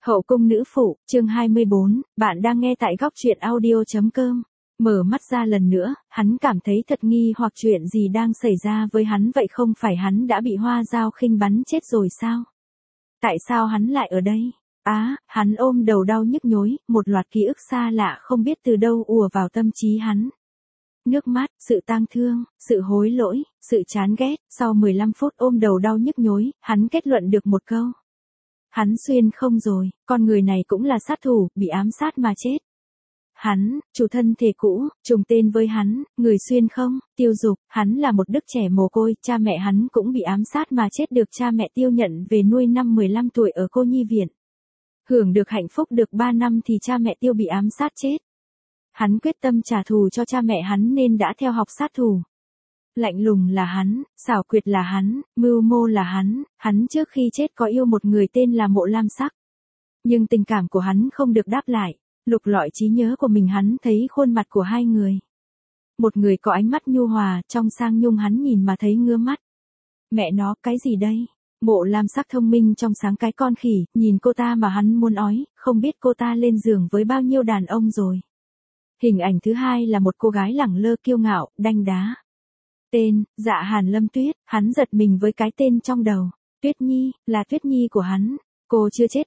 Hậu cung nữ phụ, chương 24, bạn đang nghe tại góc truyện audio.com. Mở mắt ra lần nữa, hắn cảm thấy thật nghi hoặc chuyện gì đang xảy ra với hắn, vậy không phải hắn đã bị Hoa Dao khinh bắn chết rồi sao? Tại sao hắn lại ở đây? Hắn ôm đầu đau nhức nhối, một loạt ký ức xa lạ không biết từ đâu ùa vào tâm trí hắn. Nước mắt, sự tang thương, sự hối lỗi, sự chán ghét, sau 15 phút ôm đầu đau nhức nhối, hắn kết luận được một câu. Hắn xuyên không rồi, con người này cũng là sát thủ, bị ám sát mà chết. Hắn, chủ thân thể cũ, trùng tên với hắn, người xuyên không, Tiêu Dục, hắn là một đứa trẻ mồ côi, cha mẹ hắn cũng bị ám sát mà chết, được cha mẹ Tiêu nhận về nuôi năm 15 tuổi ở cô nhi viện. Hưởng được hạnh phúc được 3 năm thì cha mẹ Tiêu bị ám sát chết. Hắn quyết tâm trả thù cho cha mẹ hắn nên đã theo học sát thủ. Lạnh lùng là hắn, xảo quyệt là hắn, mưu mô là hắn trước khi chết có yêu một người tên là Mộ Lam Sắc. Nhưng tình cảm của hắn không được đáp lại, lục lọi trí nhớ của mình hắn thấy khuôn mặt của hai người. Một người có ánh mắt nhu hòa, trong sang nhung hắn nhìn mà thấy ngứa mắt. Mẹ nó, cái gì đây? Mộ Lam Sắc thông minh trong sáng cái con khỉ, nhìn cô ta mà hắn muốn ói, không biết cô ta lên giường với bao nhiêu đàn ông rồi. Hình ảnh thứ hai là một cô gái lẳng lơ kiêu ngạo, đanh đá. Tên, Dạ Hàn Lâm Tuyết, hắn giật mình với cái tên trong đầu. Tuyết Nhi, là Tuyết Nhi của hắn. Cô chưa chết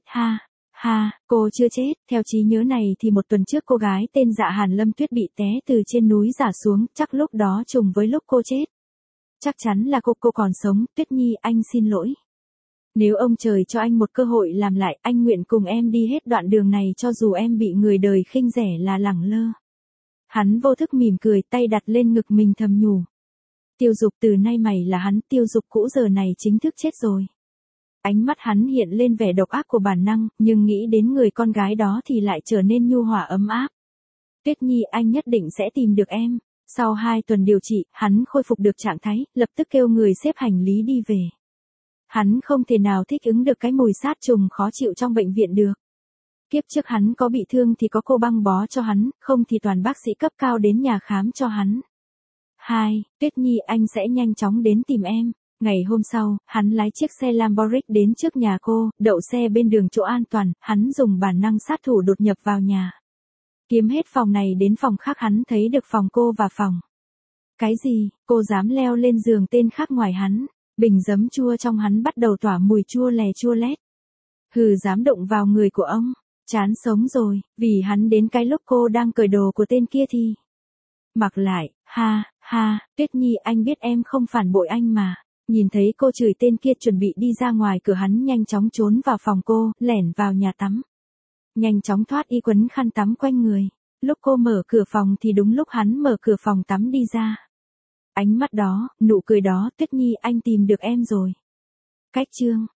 cô chưa chết. Theo trí nhớ này thì một tuần trước cô gái tên Dạ Hàn Lâm Tuyết bị té từ trên núi rả xuống, chắc lúc đó trùng với lúc cô chết. Chắc chắn là cô còn sống. Tuyết Nhi, anh xin lỗi. Nếu ông trời cho anh một cơ hội làm lại, anh nguyện cùng em đi hết đoạn đường này cho dù em bị người đời khinh rẻ là lẳng lơ. Hắn vô thức mỉm cười, tay đặt lên ngực mình thầm nhủ. Tiêu Dục, từ nay mày là hắn, Tiêu Dục cũ giờ này chính thức chết rồi. Ánh mắt hắn hiện lên vẻ độc ác của bản năng, nhưng nghĩ đến người con gái đó thì lại trở nên nhu hòa ấm áp. Tuyết Nhi, anh nhất định sẽ tìm được em. Sau 2 tuần điều trị, hắn khôi phục được trạng thái, lập tức kêu người xếp hành lý đi về. Hắn không thể nào thích ứng được cái mùi sát trùng khó chịu trong bệnh viện được. Kiếp trước hắn có bị thương thì có cô băng bó cho hắn, không thì toàn bác sĩ cấp cao đến nhà khám cho hắn. Tuyết Nhi, anh sẽ nhanh chóng đến tìm em. Ngày hôm sau, hắn lái chiếc xe Lamborghini đến trước nhà cô, đậu xe bên đường chỗ an toàn, hắn dùng bản năng sát thủ đột nhập vào nhà. Kiếm hết phòng này đến phòng khác, hắn thấy được phòng cô và phòng. Cái gì, cô dám leo lên giường tên khác ngoài hắn? Bình giấm chua trong hắn bắt đầu tỏa mùi chua lè chua lét. Dám động vào người của ông, chán sống rồi, vì hắn đến cái lúc cô đang cởi đồ của tên kia thì mặc lại. Tuyết Nhi, anh biết em không phản bội anh mà. Nhìn thấy cô chửi tên kia chuẩn bị đi ra ngoài cửa, hắn nhanh chóng trốn vào phòng cô, lẻn vào nhà tắm. Nhanh chóng thoát y quấn khăn tắm quanh người. Lúc cô mở cửa phòng thì đúng lúc hắn mở cửa phòng tắm đi ra. Ánh mắt đó, nụ cười đó, Tuyết Nhi, anh tìm được em rồi. Cách chương